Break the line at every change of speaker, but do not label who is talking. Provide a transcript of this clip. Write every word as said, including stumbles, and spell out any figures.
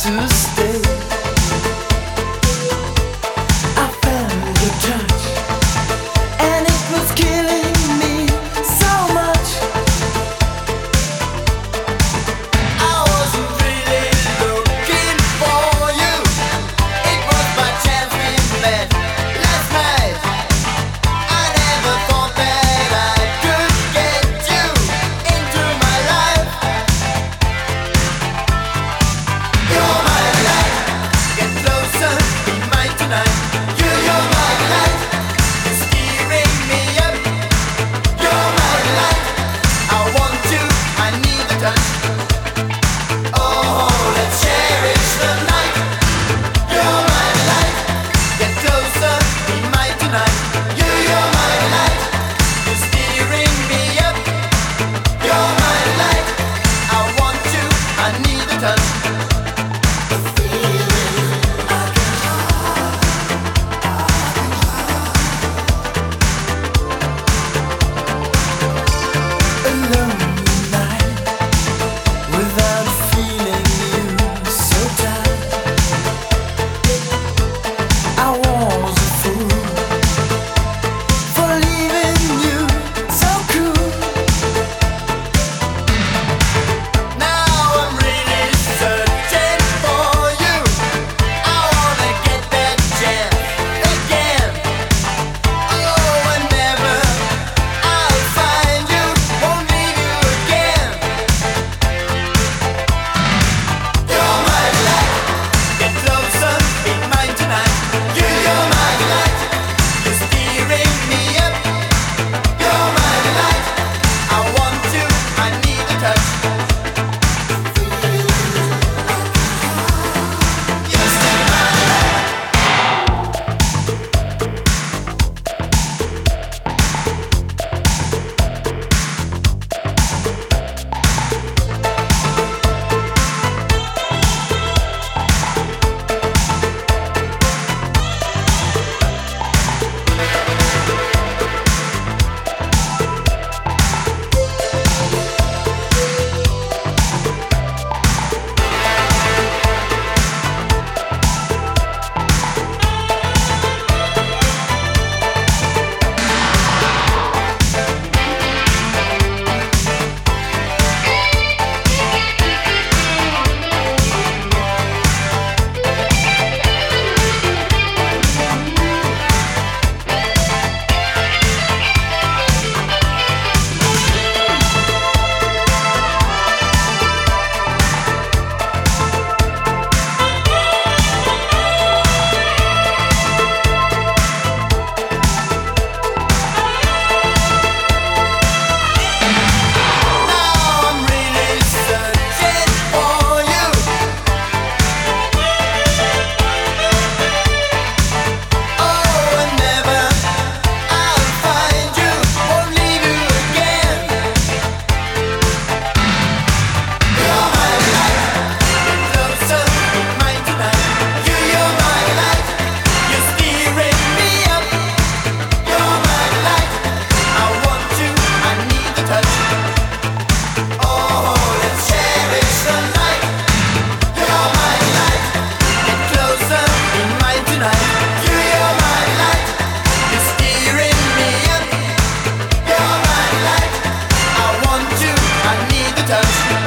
to stay. I felt your touch, and it was killing me so much. I wasn't really looking for you. It was by chance we met last night. I never thought that I could get you into my life. You're my light. Get closer, be mine tonight. You, you're my light. You're steering me up. You're my light. I want you, I need the touch. Oh, let's cherish the night. You're my light. Get closer, be mine tonight. You, you're my light. You're steering me up. You're my light. I want you, I need the touch. Alone night, without feeling you so tight. I was a fool for leaving you so cool. Now I'm really searching for you. I wanna get that chance again. Oh, whenever I'll find you, won't leave you again. You're my light. Get closer, be mine tonight. You, you're my light. You're steering me up. You're my light. I want you, I need the touch. You're still my light. Now I'm really searching for you. Oh, whenever I'll find you, won't leave you again. You're my light. Get closer, be mine tonight. You, you're my light. You're steering me up. You're my light. I want you, I need the touch. Oh, let's cherish the night. You're my light. Get closer, be mine tonight. You, you're my light. You're steering me up. You're my light. I want you, I need the touch.